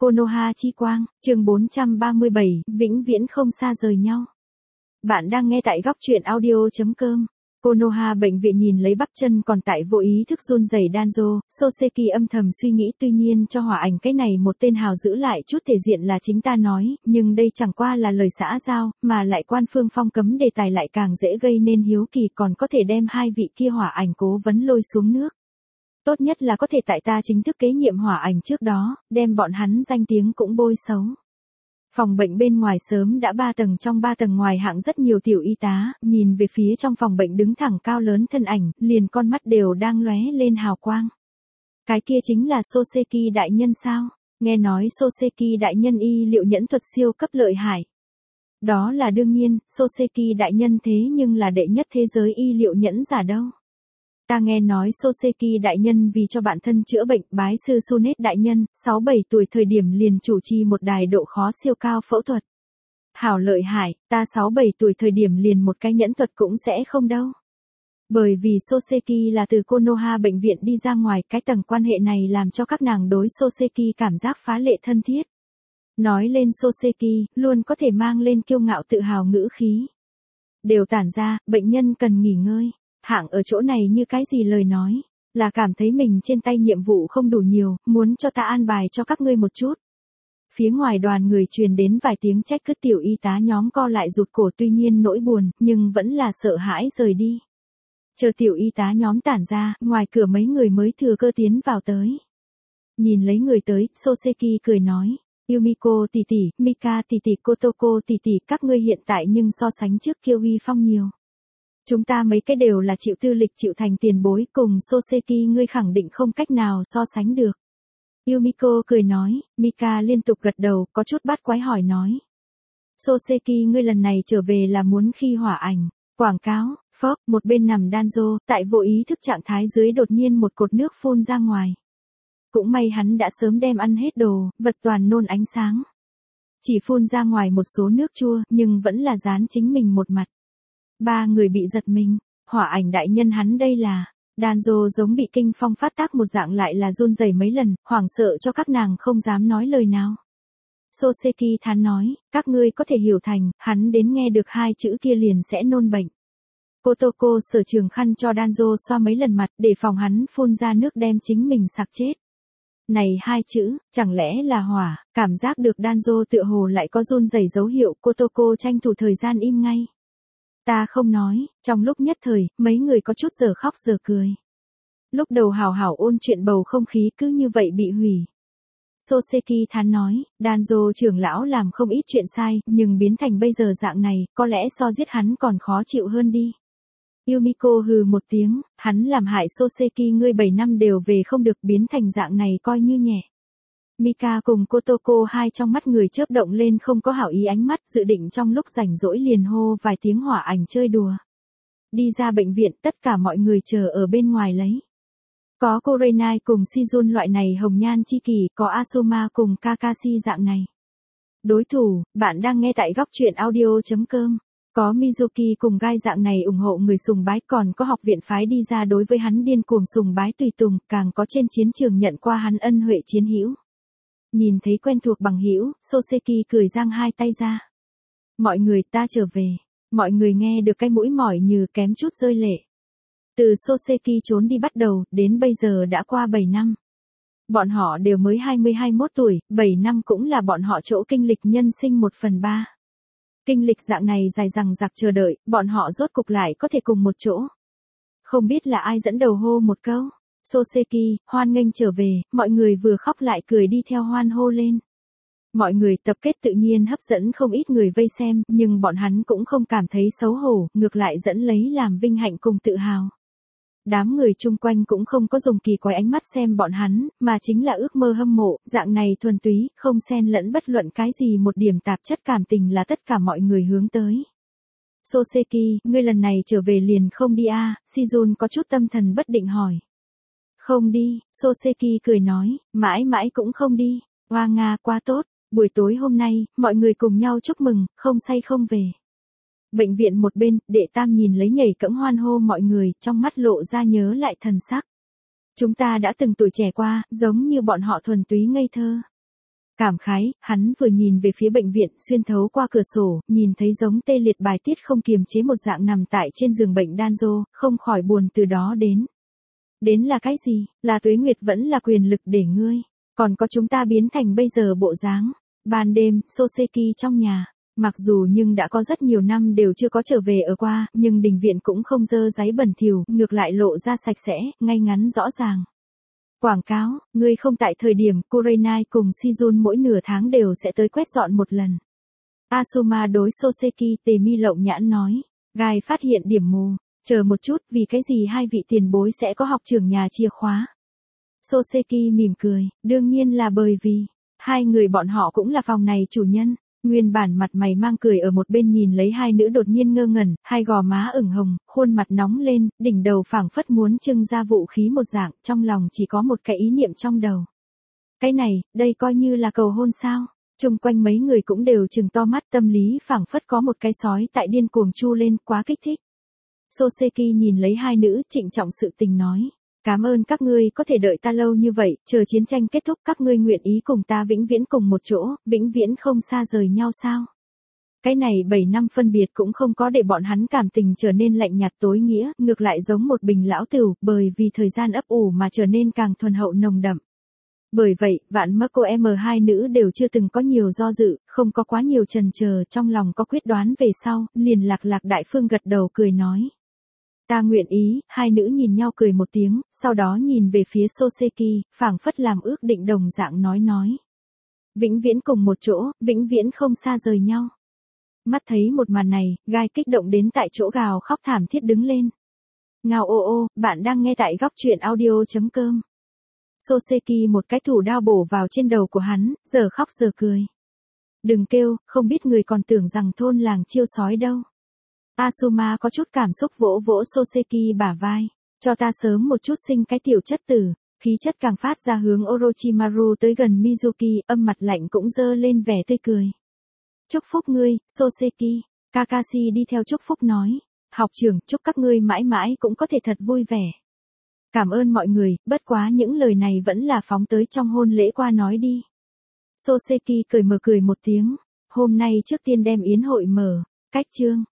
Konoha chi quang, chương 437, vĩnh viễn không xa rời nhau. Bạn đang nghe tại góc truyện audio.com. Konoha bệnh viện nhìn lấy bắp chân còn tại vô ý thức run rẩy Danzo, Soseki âm thầm suy nghĩ tuy nhiên cho hỏa ảnh cái này một tên hào giữ lại chút thể diện là chính ta nói, nhưng đây chẳng qua là lời xã giao, mà lại quan phương phong cấm đề tài lại càng dễ gây nên hiếu kỳ còn có thể đem hai vị kia hỏa ảnh cố vấn lôi xuống nước. Tốt nhất là có thể tại ta chính thức kế nhiệm hỏa ảnh trước đó, đem bọn hắn danh tiếng cũng bôi xấu. Phòng bệnh bên ngoài sớm đã 3 tầng trong 3 tầng ngoài hạng rất nhiều tiểu y tá, nhìn về phía trong phòng bệnh đứng thẳng cao lớn thân ảnh, liền con mắt đều đang lóe lên hào quang. Cái kia chính là Soseki đại nhân sao? Nghe nói Soseki đại nhân y liệu nhẫn thuật siêu cấp lợi hại. Đó là đương nhiên, Soseki đại nhân thế nhưng là đệ nhất thế giới y liệu nhẫn giả đâu. Ta nghe nói Soseki đại nhân vì cho bạn thân chữa bệnh, bái sư Sunet đại nhân, 6-7 tuổi thời điểm liền chủ trì một đài độ khó siêu cao phẫu thuật. Hảo lợi hại, ta 6-7 tuổi thời điểm liền một cái nhẫn thuật cũng sẽ không đâu. Bởi vì Soseki là từ Konoha bệnh viện đi ra ngoài, cái tầng quan hệ này làm cho các nàng đối Soseki cảm giác phá lệ thân thiết. Nói lên Soseki, luôn có thể mang lên kiêu ngạo tự hào ngữ khí. Đều tản ra, bệnh nhân cần nghỉ ngơi. Hạng ở chỗ này như cái gì lời nói, là cảm thấy mình trên tay nhiệm vụ không đủ nhiều, muốn cho ta an bài cho các ngươi một chút. Phía ngoài đoàn người truyền đến vài tiếng trách cứ tiểu y tá nhóm co lại rụt cổ tuy nhiên nỗi buồn, nhưng vẫn là sợ hãi rời đi. Chờ tiểu y tá nhóm tản ra, ngoài cửa mấy người mới thừa cơ tiến vào tới. Nhìn lấy người tới, Soseki cười nói, Yumiko tỷ tỷ, Mika tỷ tỷ, Kotoko tỷ tỷ, các ngươi hiện tại nhưng so sánh trước kia uy phong nhiều. Chúng ta mấy cái đều là chịu tư lịch chịu thành tiền bối, cùng Soseki ngươi khẳng định không cách nào so sánh được. Yumiko cười nói, Mika liên tục gật đầu, có chút bát quái hỏi nói. Soseki ngươi lần này trở về là muốn khi hỏa ảnh, quảng cáo, phốc, một bên nằm Danzo, tại vô ý thức trạng thái dưới đột nhiên một cột nước phun ra ngoài. Cũng may hắn đã sớm đem ăn hết đồ, vật toàn nôn ánh sáng. Chỉ phun ra ngoài một số nước chua, nhưng vẫn là dán chính mình một mặt. Ba người bị giật mình, hỏa ảnh đại nhân hắn đây là, Danzo giống bị kinh phong phát tác một dạng lại là run rẩy mấy lần, hoảng sợ cho các nàng không dám nói lời nào. Soseki thán nói, các ngươi có thể hiểu thành, hắn đến nghe được hai chữ kia liền sẽ nôn bệnh. Kotoko sở trường khăn cho Danzo xoa mấy lần mặt để phòng hắn phun ra nước đem chính mình sặc chết. Này hai chữ, chẳng lẽ là hỏa, cảm giác được Danzo tựa hồ lại có run rẩy dấu hiệu, Kotoko tranh thủ thời gian im ngay. Ta không nói, trong lúc nhất thời, mấy người có chút giờ khóc giờ cười. Lúc đầu hào hảo ôn chuyện bầu không khí cứ như vậy bị hủy. Soseki thán nói, Danzo trưởng lão làm không ít chuyện sai, nhưng biến thành bây giờ dạng này, có lẽ so giết hắn còn khó chịu hơn đi. Yumiko hừ một tiếng, hắn làm hại Soseki ngươi 7 năm đều về không được biến thành dạng này coi như nhẹ. Mika cùng Kotoko hai trong mắt người chớp động lên không có hảo ý ánh mắt dự định trong lúc rảnh rỗi liền hô vài tiếng hỏa ảnh chơi đùa. Đi ra bệnh viện tất cả mọi người chờ ở bên ngoài lấy. Có Kurenai cùng Shizun loại này hồng nhan chi kỷ, có Asuma cùng Kakashi dạng này. Đối thủ, bạn đang nghe tại góc truyện audio.com. Có Mizuki cùng Gai dạng này ủng hộ người sùng bái còn có học viện phái đi ra đối với hắn điên cuồng sùng bái tùy tùng, càng có trên chiến trường nhận qua hắn ân huệ chiến hữu. Nhìn thấy quen thuộc bằng hữu, Soseki cười giang hai tay ra. Mọi người ta trở về. Mọi người nghe được cái mũi mỏi như kém chút rơi lệ. Từ Soseki trốn đi bắt đầu, đến bây giờ đã qua 7 năm. Bọn họ đều mới 20-21 tuổi, 7 năm cũng là bọn họ chỗ kinh lịch nhân sinh 1/3. Kinh lịch dạng này dài dằng dặc chờ đợi, bọn họ rốt cục lại có thể cùng một chỗ. Không biết là ai dẫn đầu hô một câu. Soseki, hoan nghênh trở về, mọi người vừa khóc lại cười đi theo hoan hô lên. Mọi người tập kết tự nhiên hấp dẫn không ít người vây xem, nhưng bọn hắn cũng không cảm thấy xấu hổ, ngược lại dẫn lấy làm vinh hạnh cùng tự hào. Đám người chung quanh cũng không có dùng kỳ quái ánh mắt xem bọn hắn, mà chính là ước mơ hâm mộ, dạng này thuần túy, không xen lẫn bất luận cái gì một điểm tạp chất cảm tình là tất cả mọi người hướng tới. Soseki, ngươi lần này trở về liền không đi à, Shizun có chút tâm thần bất định hỏi. Không đi, Soseki cười nói, mãi mãi cũng không đi, hoa nga quá tốt, buổi tối hôm nay, mọi người cùng nhau chúc mừng, không say không về. Bệnh viện một bên, đệ tam nhìn lấy nhảy cẫng hoan hô mọi người, trong mắt lộ ra nhớ lại thần sắc. Chúng ta đã từng tuổi trẻ qua, giống như bọn họ thuần túy ngây thơ. Cảm khái, hắn vừa nhìn về phía bệnh viện, xuyên thấu qua cửa sổ, nhìn thấy giống tê liệt bài tiết không kiềm chế một dạng nằm tại trên giường bệnh Danzo, không khỏi buồn từ đó đến. Đến là cái gì? Là tuế nguyệt vẫn là quyền lực để ngươi. Còn có chúng ta biến thành bây giờ bộ dáng. Ban đêm, Soseki trong nhà. Mặc dù nhưng đã có rất nhiều năm đều chưa có trở về ở qua, nhưng đình viện cũng không dơ dáy bẩn thỉu, ngược lại lộ ra sạch sẽ, ngay ngắn rõ ràng. Quảng cáo, ngươi không tại thời điểm, Kurenai cùng Shizun mỗi nửa tháng đều sẽ tới quét dọn một lần. Asuma đối Soseki tề mi lộng nhãn nói. Gai phát hiện điểm mù. Chờ một chút, vì cái gì hai vị tiền bối sẽ có học trưởng nhà chìa khóa? Soseki mỉm cười, đương nhiên là bởi vì, hai người bọn họ cũng là phòng này chủ nhân. Nguyên bản mặt mày mang cười ở một bên nhìn lấy hai nữ đột nhiên ngơ ngẩn, hai gò má ửng hồng, khuôn mặt nóng lên, đỉnh đầu phảng phất muốn trưng ra vũ khí một dạng, trong lòng chỉ có một cái ý niệm trong đầu. Cái này, đây coi như là cầu hôn sao? Chung quanh mấy người cũng đều trừng to mắt, tâm lý phảng phất có một cái sói tại điên cuồng chu lên, quá kích thích. Soseki nhìn lấy hai nữ, trịnh trọng sự tình nói. Cảm ơn các ngươi có thể đợi ta lâu như vậy, chờ chiến tranh kết thúc các ngươi nguyện ý cùng ta vĩnh viễn cùng một chỗ, vĩnh viễn không xa rời nhau sao? Cái này 7 năm phân biệt cũng không có để bọn hắn cảm tình trở nên lạnh nhạt tối nghĩa, ngược lại giống một bình lão tửu, bởi vì thời gian ấp ủ mà trở nên càng thuần hậu nồng đậm. Bởi vậy, vạn Marco hai nữ đều chưa từng có nhiều do dự, không có quá nhiều chần chờ, trong lòng có quyết đoán về sau, liền lạc đại phương gật đầu cười nói. Ta nguyện ý, hai nữ nhìn nhau cười một tiếng, sau đó nhìn về phía Soseki, phảng phất làm ước định đồng dạng nói. Vĩnh viễn cùng một chỗ, vĩnh viễn không xa rời nhau. Mắt thấy một màn này, Gai kích động đến tại chỗ gào khóc thảm thiết đứng lên. Ngao ô, bạn đang nghe tại góc truyện audio.com. Soseki một cái thủ đao bổ vào trên đầu của hắn, giờ khóc giờ cười. Đừng kêu, không biết người còn tưởng rằng thôn làng chiêu sói đâu. Asuma có chút cảm xúc vỗ vỗ Soseki bả vai. Cho ta sớm một chút sinh cái tiểu chất tử. Khí chất càng phát ra hướng Orochimaru tới gần Mizuki, âm mặt lạnh cũng dơ lên vẻ tươi cười. Chúc phúc ngươi, Soseki. Kakashi đi theo chúc phúc nói. Học trưởng, chúc các ngươi mãi mãi cũng có thể thật vui vẻ. Cảm ơn mọi người, bất quá những lời này vẫn là phóng tới trong hôn lễ qua nói đi. Soseki cười một tiếng. Hôm nay trước tiên đem yến hội mở. Cách chương.